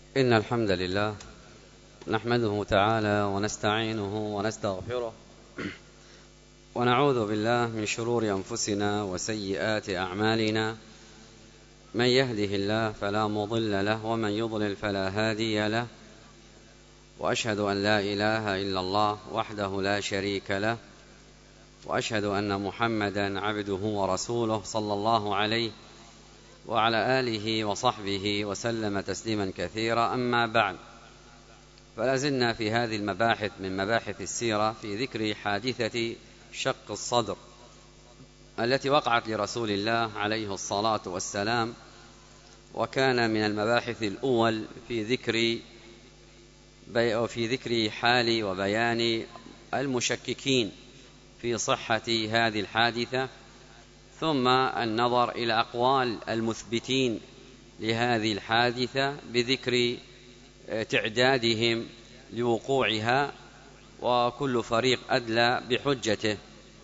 إن الحمد لله نحمده تعالى ونستعينه ونستغفره ونعوذ بالله من شرور أنفسنا وسيئات أعمالنا. من يهده الله فلا مضل له ومن يضلل فلا هادي له، وأشهد أن لا إله إلا الله وحده لا شريك له، وأشهد أن محمدا عبده ورسوله صلى الله عليه وعلى آله وصحبه وسلم تسليما كثيرا. أما بعد، فلازلنا في هذه المباحث من مباحث السيرة في ذكر حادثة شق الصدر التي وقعت لرسول الله عليه الصلاة والسلام، وكان من المباحث الأول في ذكر حال وبيان المشككين في صحة هذه الحادثة، ثم النظر إلى أقوال المثبتين لهذه الحادثة بذكر تعدادهم لوقوعها، وكل فريق أدلى بحجته.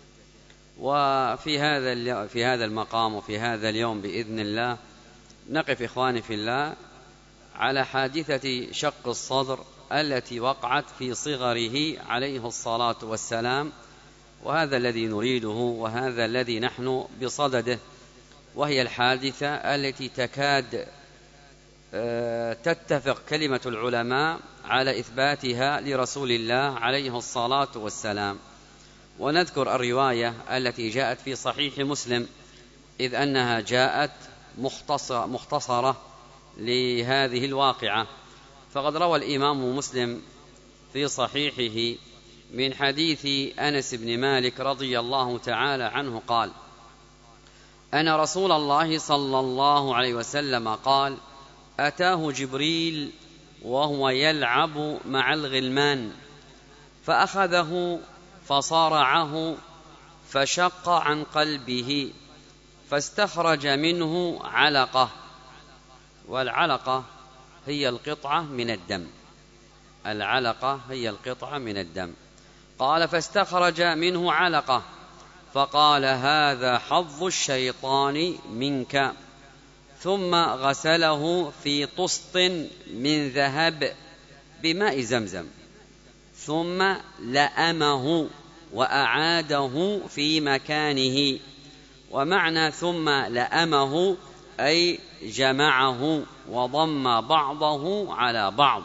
وفي هذا المقام وفي هذا اليوم بإذن الله نقف إخواني في الله على حادثة شق الصدر التي وقعت في صغره عليه الصلاة والسلام، وهذا الذي نريده وهذا الذي نحن بصدده، وهي الحادثة التي تكاد تتفق كلمة العلماء على إثباتها لرسول الله عليه الصلاة والسلام. ونذكر الرواية التي جاءت في صحيح مسلم، إذ أنها جاءت مختصرة لهذه الواقعة. فقد روى الإمام مسلم في صحيحه من حديث أنس بن مالك رضي الله تعالى عنه قال: أن رسول الله صلى الله عليه وسلم قال: أتاه جبريل وهو يلعب مع الغلمان، فأخذه فصارعه فشق عن قلبه، فاستخرج منه علقة، والعلقة هي القطعة من الدم. العلقة هي القطعة من الدم. قال: فاستخرج منه علقة فقال: هذا حظ الشيطان منك. ثم غسله في طسط من ذهب بماء زمزم، ثم لأمه وأعاده في مكانه. ومعنى ثم لأمه أي جمعه وضم بعضه على بعض.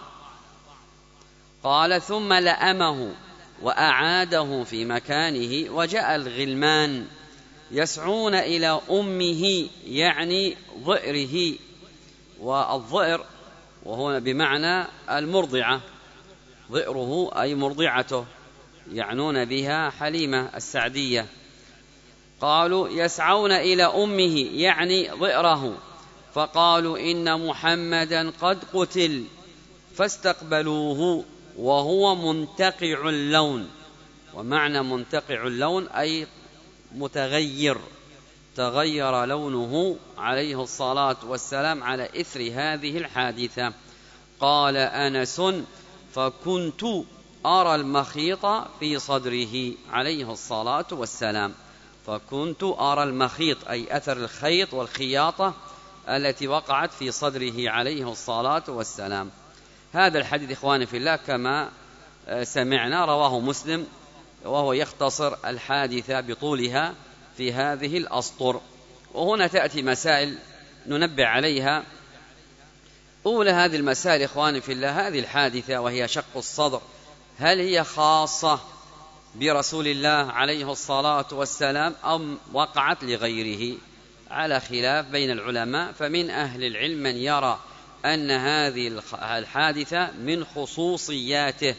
قال: ثم لأمه وأعاده في مكانه. وجاء الغلمان يسعون إلى أمه، يعني ضئره، والضئر وهو بمعنى المرضعة، ضئره أي مرضعته، يعنون بها حليمة السعدية. قالوا: يسعون إلى أمه يعني ضئره، فقالوا: إن محمدا قد قتل. فاستقبلوه وهو منتقع اللون. ومعنى منتقع اللون أي متغير، تغير لونه عليه الصلاة والسلام على إثر هذه الحادثة. قال أنس: فكنت أرى المخيط في صدره عليه الصلاة والسلام. فكنت أرى المخيط أي أثر الخيط والخياطة التي وقعت في صدره عليه الصلاة والسلام. هذا الحديث إخواني في الله كما سمعنا رواه مسلم، وهو يختصر الحادثة بطولها في هذه الأسطر. وهنا تأتي مسائل ننبه عليها. أولى هذه المسائل إخواني في الله، هذه الحادثة وهي شق الصدر، هل هي خاصة برسول الله عليه الصلاة والسلام أم وقعت لغيره؟ على خلاف بين العلماء، فمن أهل العلم من يرى أن هذه الحادثة من خصوصياته،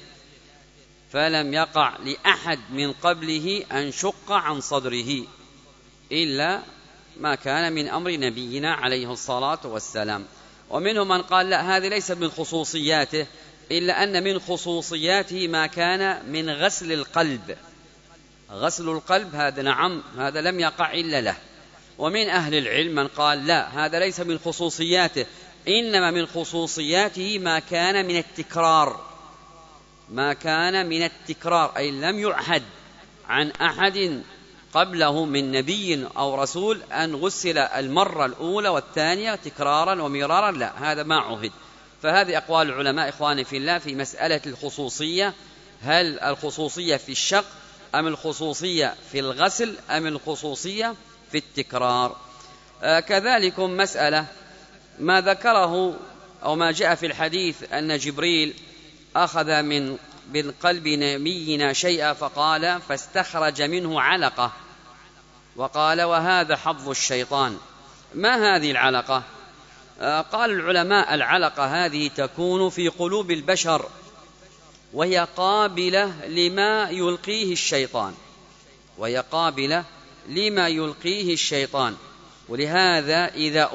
فلم يقع لأحد من قبله أن شق عن صدره إلا ما كان من أمر نبينا عليه الصلاة والسلام. ومنهم من قال: لا، هذه ليس من خصوصياته، إلا أن من خصوصياته ما كان من غسل القلب. غسل القلب هذا نعم، هذا لم يقع إلا له. ومن أهل العلم من قال: لا، هذا ليس من خصوصياته، إنما من خصوصياته ما كان من التكرار. ما كان من التكرار أي لم يعهد عن أحد قبله من نبي أو رسول أن غسل المرة الأولى والثانية تكرارا ومرارا، لا، هذا ما عهد. فهذه أقوال العلماء إخواني في الله في مسألة الخصوصية، هل الخصوصية في الشق أم الخصوصية في الغسل أم الخصوصية في التكرار. كذلك مسألة ما ذكره أو ما جاء في الحديث أن جبريل أخذ من قلب نبينا شيئا فقال فاستخرج منه علقة، وقال وهذا حظ الشيطان. ما هذه العلقة؟ قال العلماء العلقة هذه تكون في قلوب البشر، وهي قابلة لما يلقيه الشيطان، ولهذا إذا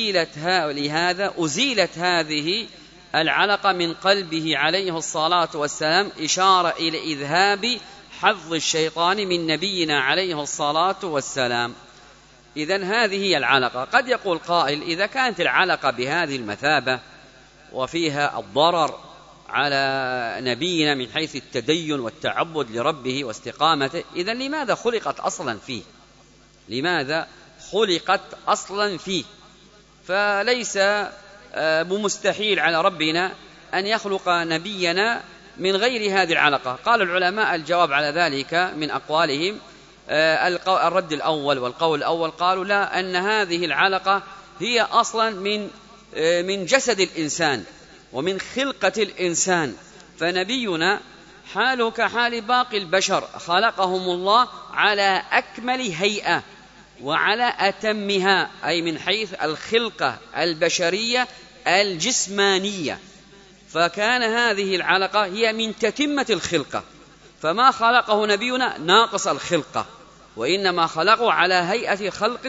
أزيلت هذه العلقة من قلبه عليه الصلاة والسلام إشارة إلى إذهاب حظ الشيطان من نبينا عليه الصلاة والسلام. إذن هذه هي العلقة. قد يقول قائل إذا كانت العلقة بهذه المثابة وفيها الضرر على نبينا من حيث التدين والتعبد لربه واستقامته، إذن لماذا خلقت أصلا فيه؟ فليس بمستحيل على ربنا أن يخلق نبينا من غير هذه العلقة. قال العلماء الجواب على ذلك من أقوالهم الرد الأول والقول الأول، قالوا لا، أن هذه العلقة هي أصلا من جسد الإنسان ومن خلقة الإنسان، فنبينا حاله كحال باقي البشر، خلقهم الله على أكمل هيئة وعلى أتمها، أي من حيث الخلقة البشرية الجسمانية، فكان هذه العلقة هي من تتمة الخلقة، فما خلقه نبينا ناقص الخلقة، وإنما خلقه على هيئة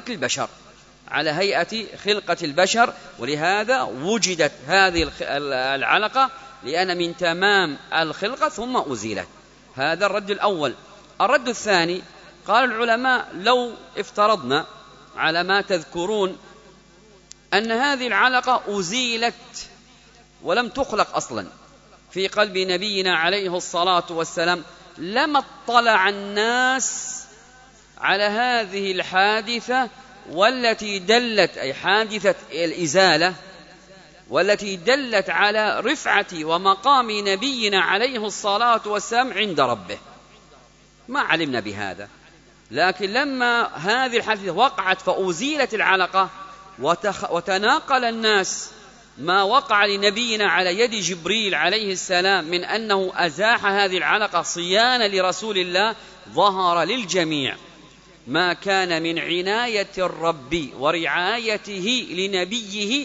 خلقة البشر، ولهذا وجدت هذه العلقة لأن من تمام الخلقة ثم أزيلت. هذا الرد الأول. الرد الثاني، قال العلماء لو افترضنا على ما تذكرون أن هذه العلقة أزيلت ولم تخلق أصلا في قلب نبينا عليه الصلاة والسلام، لما اطلع الناس على هذه الحادثة والتي دلت، أي حادثة الإزالة، والتي دلت على رفعة ومقام نبينا عليه الصلاة والسلام عند ربه، ما علمنا بهذا. لكن لما هذه الحادثة وقعت فأزيلت العلقة وتناقل الناس ما وقع لنبينا على يد جبريل عليه السلام من أنه أزاح هذه العلقة صيانة لرسول الله، ظهر للجميع ما كان من عناية الرب ورعايته لنبيه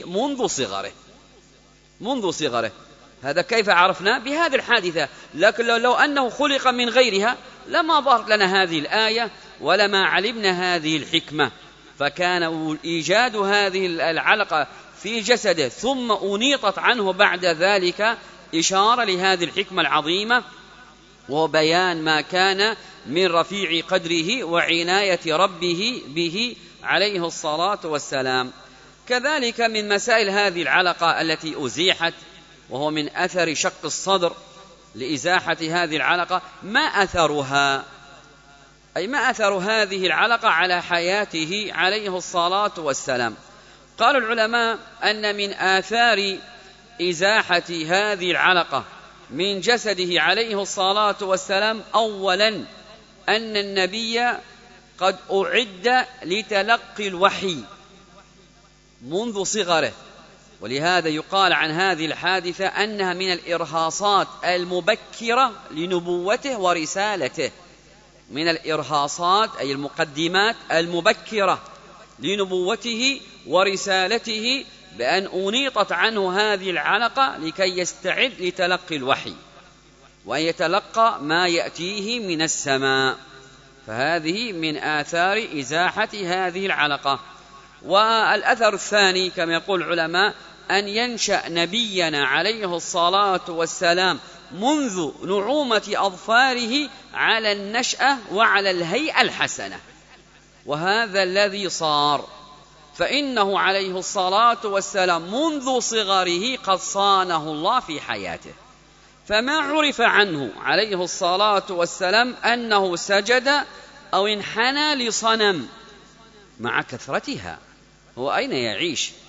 منذ صغره. هذا كيف عرفنا؟ بهذه الحادثة. لكن لو أنه خلق من غيرها لما ظهرت لنا هذه الآية ولما علمنا هذه الحكمة. فكان إيجاد هذه العلقة في جسده ثم أنيطت عنه بعد ذلك إشارة لهذه الحكمة العظيمة، وبيان ما كان من رفيع قدره وعناية ربه به عليه الصلاة والسلام. كذلك من مسائل هذه العلقة التي أزيحت، وهو من أثر شق الصدر لإزاحة هذه العلقة، ما أثرها، أي ما أثر هذه العلقة على حياته عليه الصلاة والسلام. قال العلماء أن من آثار إزاحة هذه العلقة من جسده عليه الصلاة والسلام أولا أن النبي قد أعد لتلقي الوحي منذ صغره، ولهذا يقال عن هذه الحادثة أنها من الإرهاصات المبكرة لنبوته ورسالته، من الإرهاصات أي المقدمات المبكرة لنبوته ورسالته، بأن أنيطت عنه هذه العلقة لكي يستعد لتلقي الوحي وأن يتلقى ما يأتيه من السماء. فهذه من آثار إزاحة هذه العلقة. والأثر الثاني كما يقول العلماء أن ينشأ نبينا عليه الصلاة والسلام منذ نعومة أظفاره على النشأة وعلى الهيئة الحسنة، وهذا الذي صار، فإنه عليه الصلاة والسلام منذ صغره قد صانه الله في حياته، فما عرف عنه عليه الصلاة والسلام أنه سجد أو انحنى لصنم مع كثرتها. هو أين يعيش؟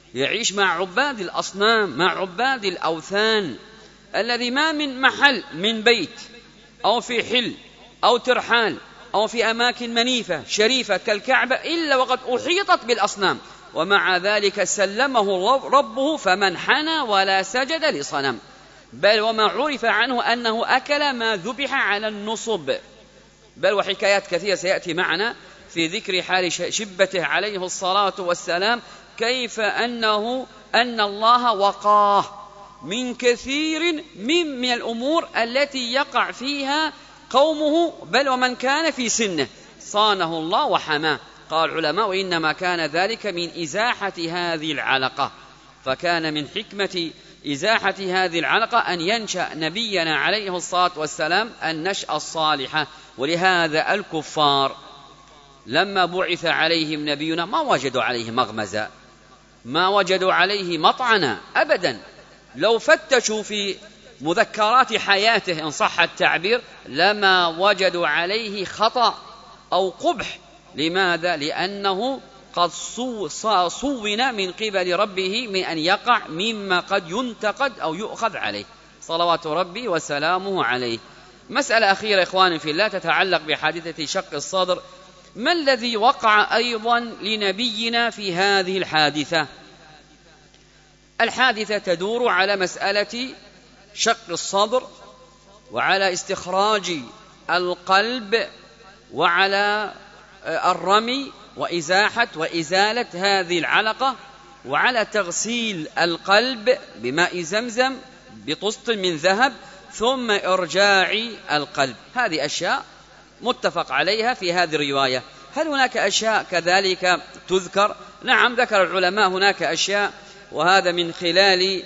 يعيش مع عباد الأصنام، مع عباد الأوثان، الذي ما من محل من بيت أو في حل أو ترحال أو في أماكن منيفة شريفة كالكعبة إلا وقد أحيطت بالأصنام، ومع ذلك سلمه ربه فمن حنى ولا سجد لصنم، بل وما عرف عنه أنه أكل ما ذبح على النصب، بل وحكايات كثيرة سيأتي معنا في ذكر حال شبته عليه الصلاة والسلام، كيف أن الله وقاه من كثير من الأمور التي يقع فيها قومه، بل ومن كان في سنه صانه الله وحماه. قال العلماء وإنما كان ذلك من إزاحة هذه العلقة، فكان من حكمة إزاحة هذه العلقة أن ينشأ نبينا عليه الصلاة والسلام النشأة الصالحة. ولهذا الكفار لما بعث عليهم نبينا ما وجدوا عليه مغمزا، ما وجدوا عليه مطعنا أبدا، لو فتشوا في مذكرات حياته إن صح التعبير لما وجدوا عليه خطأ أو قبح. لماذا؟ لأنه قد صون من قبل ربه من أن يقع مما قد ينتقد أو يؤخذ عليه، صلوات ربي وسلامه عليه. مسألة أخيرة إخواني في الله تتعلق بحادثة شق الصدر. ما الذي وقع أيضا لنبينا في هذه الحادثة؟ الحادثة تدور على مسألة شق الصدر، وعلى استخراج القلب، وعلى الرمي وإزاحة وإزالة هذه العلقة، وعلى تغسيل القلب بماء زمزم بطست من ذهب، ثم إرجاع القلب. هذه أشياء متفق عليها في هذه الرواية. هل هناك أشياء كذلك تذكر؟ نعم، ذكر العلماء هناك أشياء، وهذا من خلال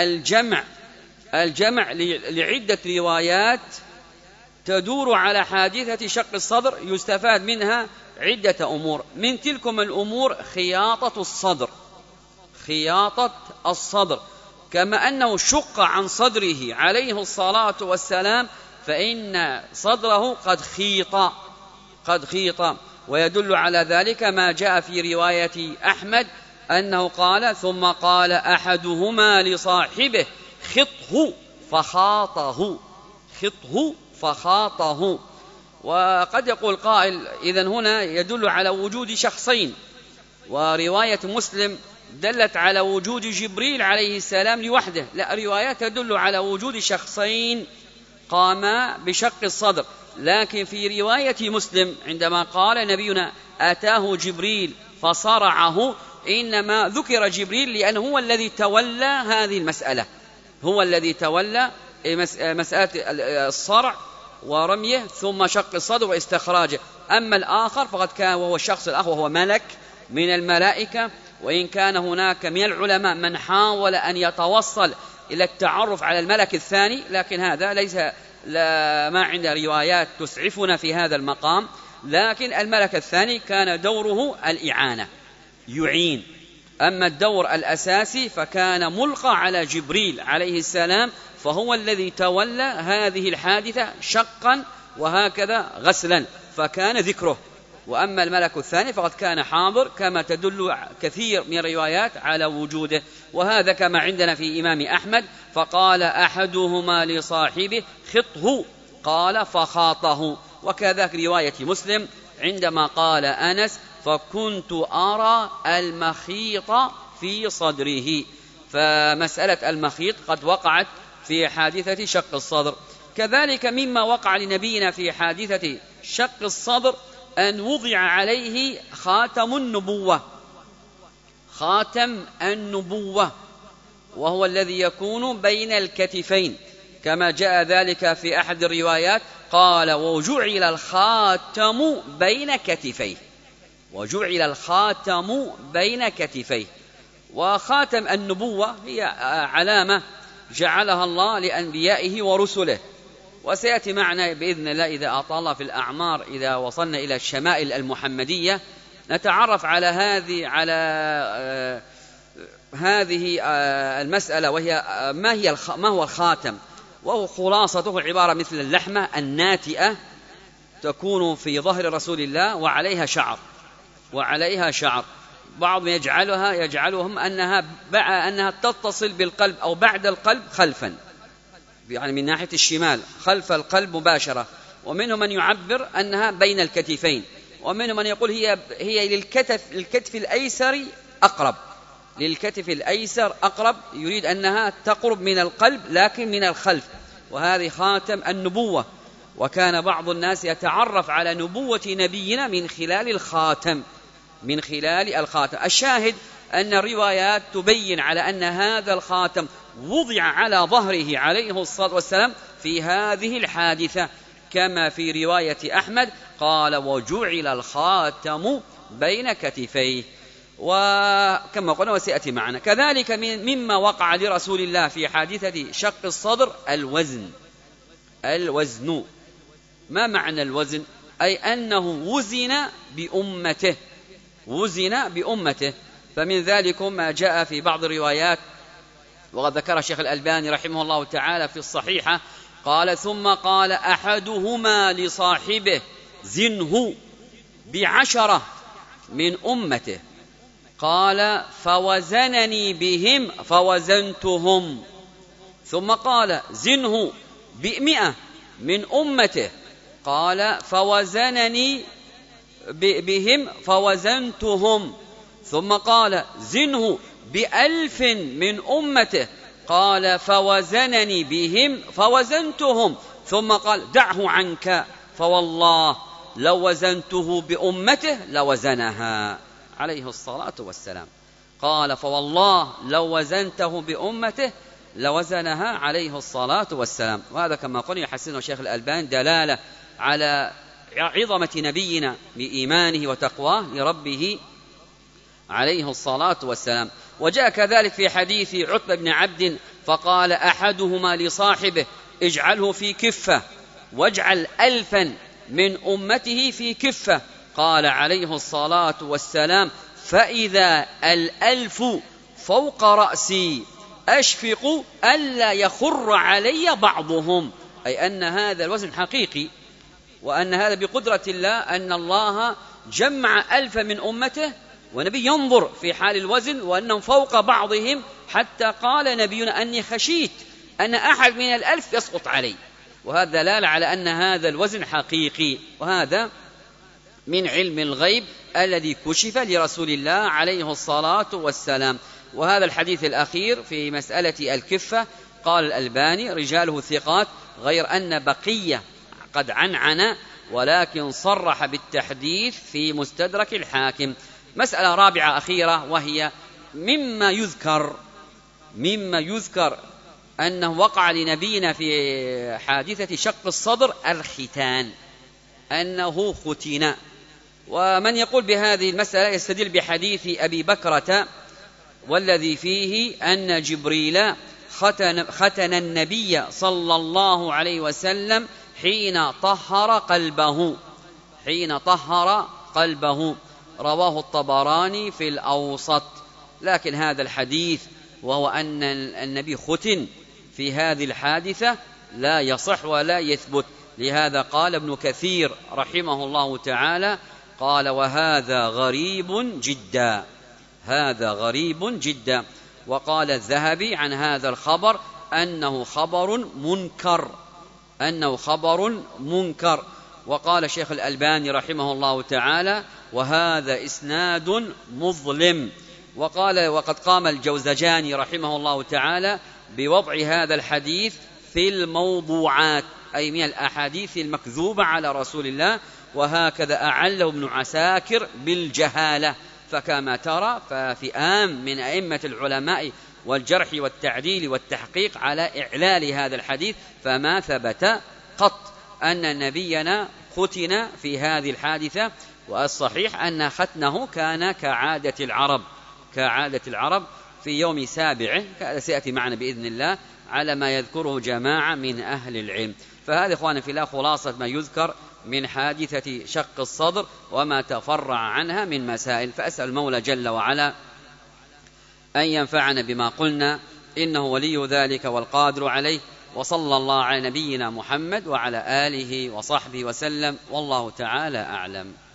الجمع لعدة روايات تدور على حادثة شق الصدر، يستفاد منها عدة أمور. من تلكم الأمور خياطة الصدر، كما أنه شق عن صدره عليه الصلاة والسلام، فإن صدره قد خيط. ويدل على ذلك ما جاء في رواية أحمد أنه قال: ثم قال أحدهما لصاحبه: خطه فخاطه. وقد يقول قائل: إذن هنا يدل على وجود شخصين، ورواية مسلم دلت على وجود جبريل عليه السلام لوحده. لا، روايات تدل على وجود شخصين قاما بشق الصدر. لكن في رواية مسلم عندما قال نبينا آتاه جبريل فصرعه، إنما ذكر جبريل لأنه هو الذي تولى هذه المسألة، هو الذي تولى مسألة الصرع ورميه ثم شق الصدر واستخراجه. أما الآخر فقد كان وهو الشخص الآخر وهو ملك من الملائكة، وإن كان هناك من العلماء من حاول أن يتوصل إلى التعرف على الملك الثاني، لكن هذا ليس ما عند روايات تسعفنا في هذا المقام. لكن الملك الثاني كان دوره الإعانة، يعين. أما الدور الأساسي فكان ملقى على جبريل عليه السلام، فهو الذي تولى هذه الحادثة شقا وهكذا غسلا، فكان ذكره. وأما الملك الثاني فقد كان حاضر، كما تدل كثير من الروايات على وجوده. وهذا كما عندنا في إمام أحمد: فقال أحدهما لصاحبه: خطه، قال فخاطه. وكذلك رواية مسلم عندما قال أنس: فكنت أرى المخيط في صدره. فمسألة المخيط قد وقعت في حادثة شق الصدر. كذلك مما وقع لنبينا في حادثة شق الصدر أن وضع عليه خاتم النبوة، وهو الذي يكون بين الكتفين، كما جاء ذلك في أحد الروايات قال: وجعل الخاتم بين كتفيه. وخاتم النبوة هي علامة جعلها الله لأنبيائه ورسله، وسيأتي معنا بإذن الله إذا أطال الله في الأعمار، إذا وصلنا إلى الشمائل المحمدية، نتعرف على هذه المسألة، وهي ما هو الخاتم. وهو خلاصته عبارة مثل اللحمة الناتئة تكون في ظهر رسول الله وعليها شعر، بعض يجعلهم أنها تتصل بالقلب أو بعد القلب خلفا، يعني من ناحية الشمال خلف القلب مباشرة. ومنهم من يعبر أنها بين الكتفين، ومنهم من يقول هي للكتف الأيسر أقرب، للكتف الأيسر أقرب، يريد أنها تقرب من القلب لكن من الخلف، وهذه خاتم النبوة. وكان بعض الناس يتعرف على نبوة نبينا من خلال الخاتم، من خلال الخاتم. الشاهد أن الروايات تبين على أن هذا الخاتم وضع على ظهره عليه الصلاة والسلام في هذه الحادثة، كما في رواية أحمد قال وجعل الخاتم بين كتفيه، وكما قلنا وسيأتي معنا. كذلك مما وقع لرسول الله في حادثة شق الصدر الوزن. ما معنى الوزن؟ أي أنه وزن بأمته. فمن ذلك ما جاء في بعض الروايات، وقد ذكر الشيخ الألباني رحمه الله تعالى في الصحيحة، قال ثم قال أحدهما لصاحبه زنه ب10 من أمته، قال فوزنني بهم فوزنتهم. ثم قال زنه ب100 من أمته، قال فوزنني بهم فوزنتهم. ثم قال زنه ب1000 من أمته، قال فوزنني بهم فوزنتهم. ثم قال دعه عنك فوالله لو وزنته بأمته لوزنها عليه الصلاة والسلام. قال فوالله لو وزنته بأمته لوزنها عليه الصلاة والسلام. وهذا كما قلنا يحسنه الشيخ الألباني دلالة على عظمة نبينا بإيمانه وتقواه لربه عليه الصلاة والسلام. وجاء كذلك في حديث عتبة بن عبد فقال أحدهما لصاحبه اجعله في كفة واجعل 1000 من أمته في كفة، قال عليه الصلاة والسلام فإذا 1000 فوق رأسي أشفق ألا يخر علي بعضهم، أي أن هذا الوزن حقيقي، وأن هذا بقدرة الله، أن الله جمع 1000 من أمته، ونبي ينظر في حال الوزن وأنهم فوق بعضهم، حتى قال نبينا أني خشيت أن أحد من 1000 يسقط علي. وهذا دلالة على أن هذا الوزن حقيقي، وهذا من علم الغيب الذي كشف لرسول الله عليه الصلاة والسلام. وهذا الحديث الأخير في مسألة الكفة قال الألباني رجاله ثقات، غير أن بقية قد عنعن، ولكن صرح بالتحديث في مستدرك الحاكم. مسألة رابعة أخيرة، وهي مما يذكر أنه وقع لنبينا في حادثة شق الصدر الختان، أنه ختن. ومن يقول بهذه المسألة يستدل بحديث أبي بكرة والذي فيه أن جبريل ختن النبي صلى الله عليه وسلم حين طهر قلبه، رواه الطبراني في الأوسط. لكن هذا الحديث وهو أن النبي ختن في هذه الحادثة لا يصح ولا يثبت. لهذا قال ابن كثير رحمه الله تعالى قال وهذا غريب جدا. وقال الذهبي عن هذا الخبر أنه خبر منكر. وقال شيخ الألباني رحمه الله تعالى وهذا إسناد مظلم. وقد قام الجوزجاني رحمه الله تعالى بوضع هذا الحديث في الموضوعات، أي من الأحاديث المكذوبة على رسول الله، وهكذا أعله ابن عساكر بالجهالة. فكما ترى ففئام من أئمة العلماء والجرح والتعديل والتحقيق على إعلال هذا الحديث، فما ثبت قط أن نبينا ختن في هذه الحادثة. والصحيح أن ختنه كان كعادة العرب في يوم سابعه، كذا سيأتي معنا بإذن الله على ما يذكره جماعة من أهل العلم. فهذا إخوانا في الله خلاصة ما يذكر من حادثة شق الصدر وما تفرع عنها من مسائل. فأسأل المولى جل وعلا أن ينفعنا بما قلنا، إنه ولي ذلك والقادر عليه. وصلى الله على نبينا محمد وعلى آله وصحبه وسلم، والله تعالى أعلم.